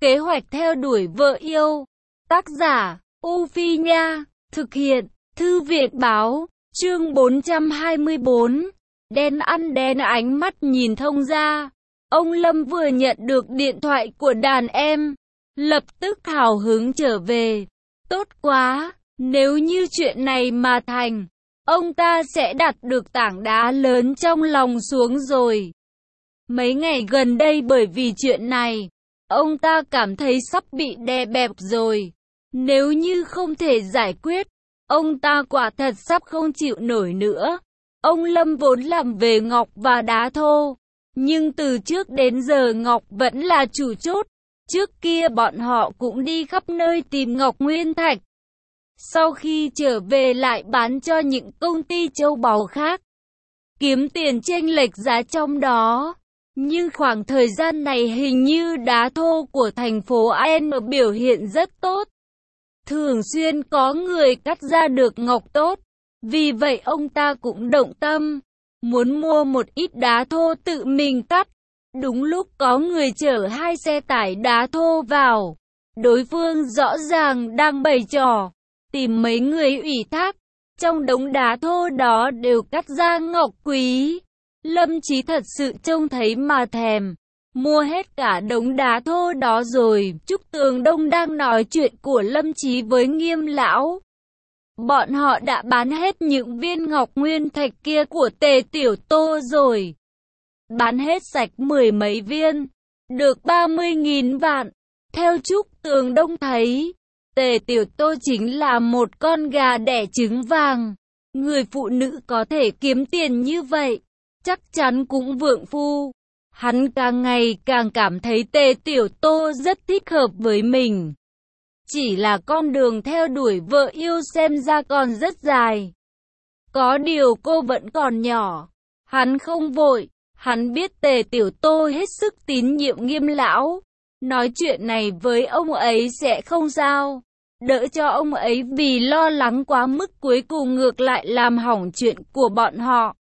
Kế hoạch theo đuổi vợ yêu. Tác giả, U Phi Nha. Thực hiện, Thư viện Báo. Chương 424. Đen ăn đen, ánh mắt nhìn thông ra. Ông Lâm vừa nhận được điện thoại của đàn em, lập tức hào hứng trở về. Tốt quá, nếu như chuyện này mà thành, ông ta sẽ đặt được tảng đá lớn trong lòng xuống rồi. Mấy ngày gần đây bởi vì chuyện này, ông ta cảm thấy sắp bị đè bẹp rồi. Nếu như không thể giải quyết, ông ta quả thật sắp không chịu nổi nữa. Ông Lâm vốn làm về ngọc và đá thô, nhưng từ trước đến giờ ngọc vẫn là chủ chốt. Trước kia bọn họ cũng đi khắp nơi tìm ngọc nguyên thạch. Sau khi trở về lại bán cho những công ty châu báu khác, kiếm tiền chênh lệch giá trong đó. Nhưng khoảng thời gian này hình như đá thô của thành phố N biểu hiện rất tốt. Thường xuyên có người cắt ra được ngọc tốt. Vì vậy ông ta cũng động tâm, muốn mua một ít đá thô tự mình cắt. Đúng lúc có người chở 2 xe tải đá thô vào. Đối phương rõ ràng đang bày trò, tìm mấy người ủy thác. Trong đống đá thô đó đều cắt ra ngọc quý. Lâm Chí thật sự trông thấy mà thèm, mua hết cả đống đá thô đó rồi. Trúc Tường Đông đang nói chuyện của Lâm Chí với Nghiêm lão. Bọn họ đã bán hết những viên ngọc nguyên thạch kia của Tề Tiểu Tô rồi. Bán hết sạch 10 mấy viên, được 30.000 vạn. Theo Trúc Tường Đông thấy, Tề Tiểu Tô chính là một con gà đẻ trứng vàng. Người phụ nữ có thể kiếm tiền như vậy, chắc chắn cũng vượng phu. Hắn càng ngày càng cảm thấy Tề Tiểu Tô rất thích hợp với mình. Chỉ là con đường theo đuổi vợ yêu xem ra còn rất dài. Có điều cô vẫn còn nhỏ. Hắn không vội. Hắn biết Tề Tiểu Tô hết sức tín nhiệm Nghiêm lão. Nói chuyện này với ông ấy sẽ không sao. Đỡ cho ông ấy vì lo lắng quá mức cuối cùng ngược lại làm hỏng chuyện của bọn họ.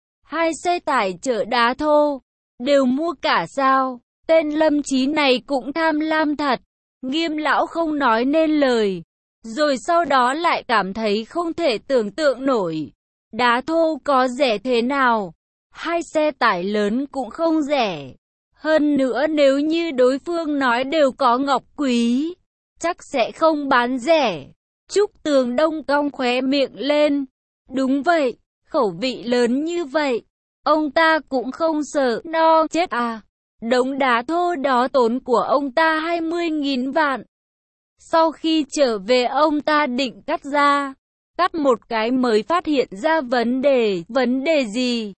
2 xe tải chở đá thô, đều mua cả sao. Tên Lâm Chí này cũng tham lam thật. Nghiêm lão không nói nên lời. Rồi sau đó lại cảm thấy không thể tưởng tượng nổi. Đá thô có rẻ thế nào? 2 xe tải lớn cũng không rẻ. Hơn nữa nếu như đối phương nói đều có ngọc quý, chắc sẽ không bán rẻ. Trúc Tường Đông cong khóe miệng lên. Đúng vậy, khẩu vị lớn như vậy, ông ta cũng không sợ no chết à. Đống đá thô đó tốn của ông ta 20.000 vạn. Sau khi trở về ông ta định cắt ra. Cắt một cái mới phát hiện ra vấn đề. Vấn đề gì?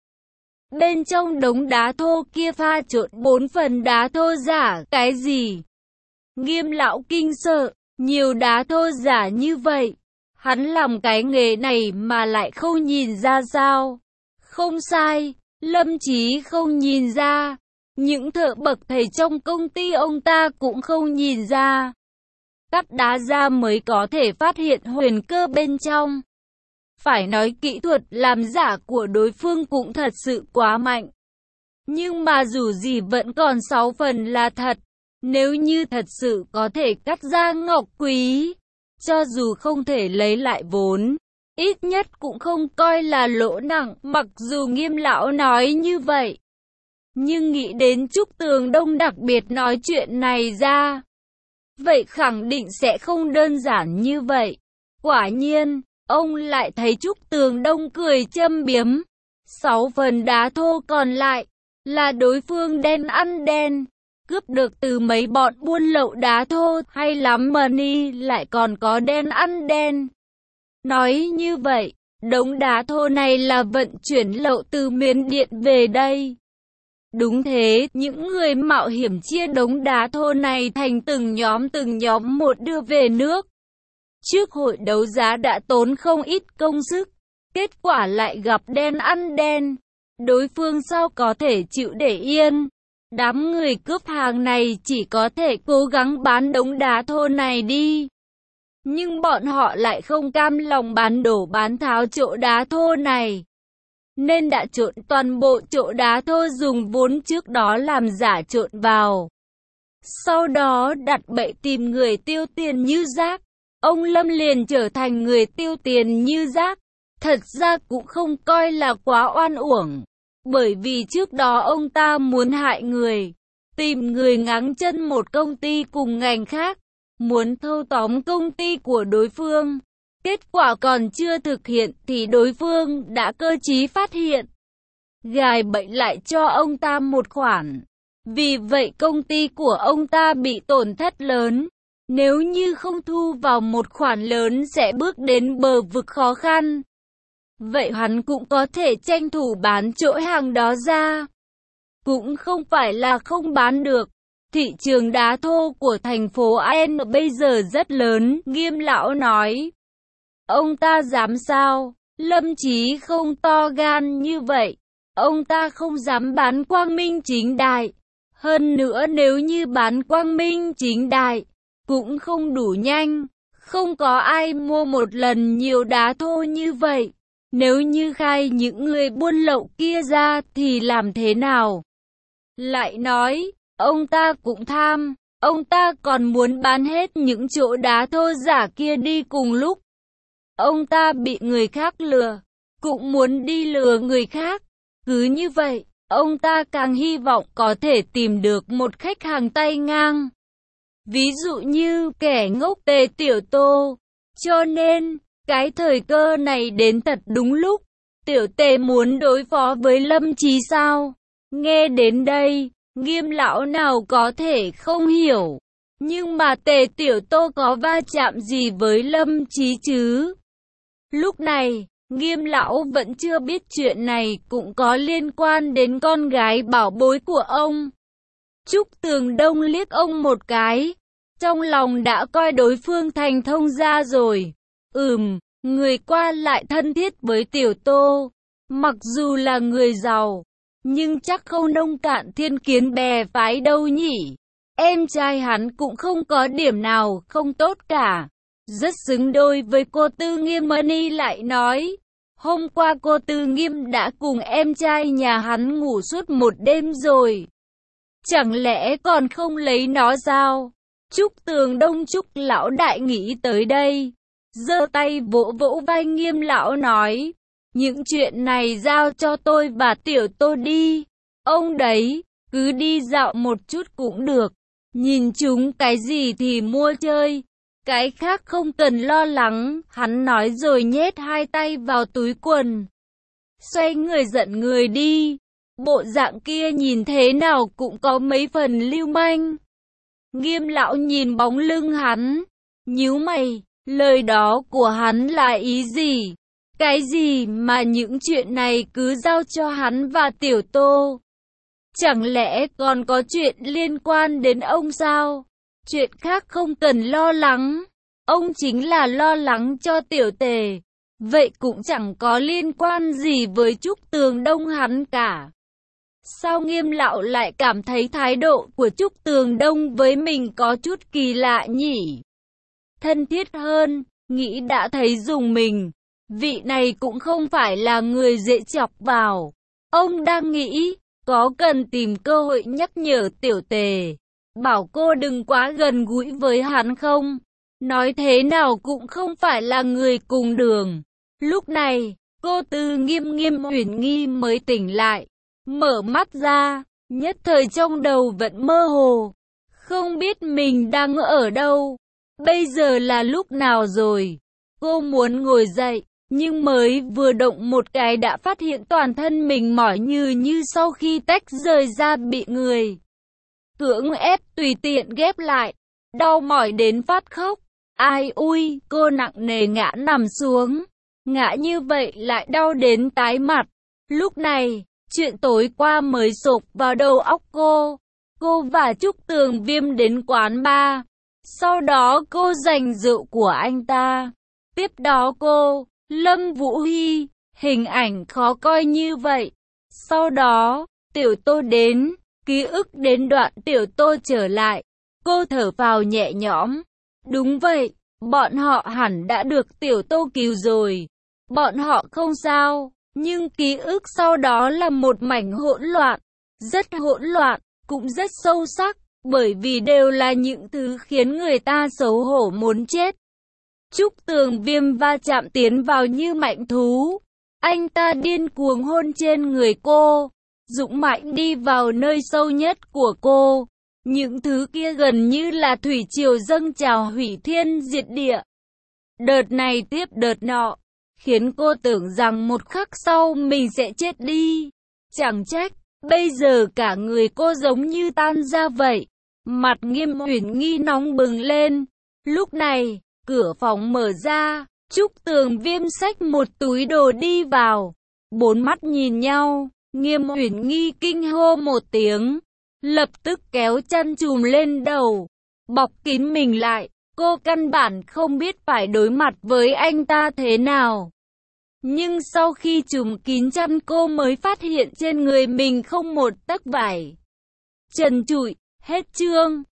Bên trong đống đá thô kia pha trộn 4 phần đá thô giả. Cái gì? Nghiêm lão kinh sợ. Nhiều đá thô giả như vậy. Hắn làm cái nghề này mà lại không nhìn ra sao? Không sai, Lâm Chí không nhìn ra. Những thợ bậc thầy trong công ty ông ta cũng không nhìn ra. Cắt đá ra mới có thể phát hiện huyền cơ bên trong. Phải nói kỹ thuật làm giả của đối phương cũng thật sự quá mạnh. Nhưng mà dù gì vẫn còn 6 phần là thật. Nếu như thật sự có thể cắt ra ngọc quý, cho dù không thể lấy lại vốn, ít nhất cũng không coi là lỗ nặng. Mặc dù Nghiêm lão nói như vậy, nhưng nghĩ đến Trúc Tường Đông đặc biệt nói chuyện này ra, vậy khẳng định sẽ không đơn giản như vậy. Quả nhiên, ông lại thấy Trúc Tường Đông cười châm biếm. 6 phần đá thô còn lại là đối phương đen ăn đen, cướp được từ mấy bọn buôn lậu đá thô. Hay lắm money lại còn có đen ăn đen. Nói như vậy, đống đá thô này là vận chuyển lậu từ Miến Điện về đây. Đúng thế, những người mạo hiểm chia đống đá thô này thành từng nhóm một đưa về nước. Trước hội đấu giá đã tốn không ít công sức, kết quả lại gặp đen ăn đen. Đối phương sao có thể chịu để yên? Đám người cướp hàng này chỉ có thể cố gắng bán đống đá thô này đi. Nhưng bọn họ lại không cam lòng bán đổ bán tháo chỗ đá thô này, nên đã trộn toàn bộ chỗ đá thô dùng vốn trước đó làm giả trộn vào. sau đó đặt bẫy tìm người tiêu tiền như rác. Ông Lâm liền trở thành người tiêu tiền như rác. Thật ra cũng không coi là quá oan uổng, bởi vì trước đó ông ta muốn hại người, tìm người ngáng chân một công ty cùng ngành khác, muốn thâu tóm công ty của đối phương. Kết quả còn chưa thực hiện thì đối phương đã cơ trí phát hiện, gài bẫy lại cho ông ta một khoản. Vì vậy công ty của ông ta bị tổn thất lớn. Nếu như không thu vào một khoản lớn sẽ bước đến bờ vực khó khăn. Vậy hắn cũng có thể tranh thủ bán chỗ hàng đó ra. Cũng không phải là không bán được. Thị trường đá thô của thành phố An bây giờ rất lớn, Nghiêm lão nói. Ông ta dám sao? Lâm Chí không to gan như vậy. Ông ta không dám bán quang minh chính đại. Hơn nữa nếu như bán quang minh chính đại, cũng không đủ nhanh. Không có ai mua một lần nhiều đá thô như vậy. Nếu như khai những người buôn lậu kia ra thì làm thế nào? Lại nói, ông ta cũng tham. Ông ta còn muốn bán hết những chỗ đá thô giả kia đi cùng lúc. Ông ta bị người khác lừa, cũng muốn đi lừa người khác. Cứ như vậy, ông ta càng hy vọng có thể tìm được một khách hàng tay ngang. Ví dụ như kẻ ngốc Tề Tiểu Tô. Cho nên, cái thời cơ này đến thật đúng lúc. Tiểu Tề muốn đối phó với Lâm Chí sao? Nghe đến đây, Nghiêm lão nào có thể không hiểu. Nhưng mà Tề Tiểu Tô có va chạm gì với Lâm Chí chứ? Lúc này, Nghiêm lão vẫn chưa biết chuyện này cũng có liên quan đến con gái bảo bối của ông. Trúc Tường Đông liếc ông một cái. Trong lòng đã coi đối phương thành thông gia rồi. Người qua lại thân thiết với Tiểu Tô. Mặc dù là người giàu, nhưng chắc không nông cạn thiên kiến bè phái đâu nhỉ. Em trai hắn cũng không có điểm nào không tốt cả. Rất xứng đôi với cô Tư Nghiêm. Mani lại nói. Hôm qua cô Tư Nghiêm đã cùng em trai nhà hắn ngủ suốt một đêm rồi. Chẳng lẽ còn không lấy nó sao? Trúc Tường Đông Trúc lão đại nghĩ tới đây. Giơ tay vỗ vỗ vai Nghiêm lão nói. Những chuyện này giao cho tôi và Tiểu Tô đi. Ông đấy, cứ đi dạo một chút cũng được. Nhìn chúng cái gì thì mua chơi. Cái khác không cần lo lắng, hắn nói rồi nhét hai tay vào túi quần. Xoay người giận người đi. Bộ dạng kia nhìn thế nào cũng có mấy phần lưu manh. Nghiêm lão nhìn bóng lưng hắn, nhíu mày, lời đó của hắn là ý gì? Cái gì mà những chuyện này cứ giao cho hắn và Tiểu Tô? Chẳng lẽ còn có chuyện liên quan đến ông sao? Chuyện khác không cần lo lắng. Ông chính là lo lắng cho Tiểu Tề. Vậy cũng chẳng có liên quan gì với Trúc Tường Đông hắn cả. Sao Nghiêm lão lại cảm thấy thái độ của Trúc Tường Đông với mình có chút kỳ lạ nhỉ? Thân thiết hơn, nghĩ đã thấy dùng mình. Vị này cũng không phải là người dễ chọc vào. Ông đang nghĩ, có cần tìm cơ hội nhắc nhở Tiểu Tề, bảo cô đừng quá gần gũi với hắn không? Nói thế nào cũng không phải là người cùng đường. Lúc này, cô Tư Nghiêm Nghiêm Uyển Nghi mới tỉnh lại. Mở mắt ra, nhất thời trong đầu vẫn mơ hồ. Không biết mình đang ở đâu. Bây giờ là lúc nào rồi? Cô muốn ngồi dậy, nhưng mới vừa động một cái đã phát hiện toàn thân mình mỏi như sau khi tách rời ra bị người cưỡng ép tùy tiện ghép lại. Đau mỏi đến phát khóc. Ai ui, cô nặng nề ngã nằm xuống. Ngã như vậy lại đau đến tái mặt. Lúc này, chuyện tối qua mới sộc vào đầu óc cô. Cô và Trúc Tường Viêm đến quán bar. Sau đó cô giành rượu của anh ta. Tiếp đó cô, Lâm Vũ Hy, hình ảnh khó coi như vậy. Sau đó, Tiểu Tô đến, ký ức đến đoạn Tiểu Tô trở lại. Cô thở phào nhẹ nhõm. Đúng vậy, bọn họ hẳn đã được Tiểu Tô cứu rồi. Bọn họ không sao, nhưng ký ức sau đó là một mảnh hỗn loạn. Rất hỗn loạn, cũng rất sâu sắc. bởi vì đều là những thứ khiến người ta xấu hổ muốn chết. Trúc Tường Viêm va chạm tiến vào như mạnh thú. Anh ta điên cuồng hôn trên người cô, dũng mãnh đi vào nơi sâu nhất của cô. Những thứ kia gần như là thủy triều dâng trào hủy thiên diệt địa. Đợt này tiếp đợt nọ, khiến cô tưởng rằng một khắc sau mình sẽ chết đi. Chẳng trách, bây giờ cả người cô giống như tan ra vậy. Mặt Nghiêm Uyển Nghi nóng bừng lên. Lúc này, cửa phòng mở ra, Trúc Tường Viêm xách một túi đồ đi vào. Bốn mắt nhìn nhau, Nghiêm Uyển Nghi kinh hô một tiếng, lập tức kéo chăn trùm lên đầu, bọc kín mình lại. Cô căn bản không biết phải đối mặt với anh ta thế nào. Nhưng sau khi trùm kín chăn cô mới phát hiện trên người mình không một tấc vải. Trần trụi, hết chương.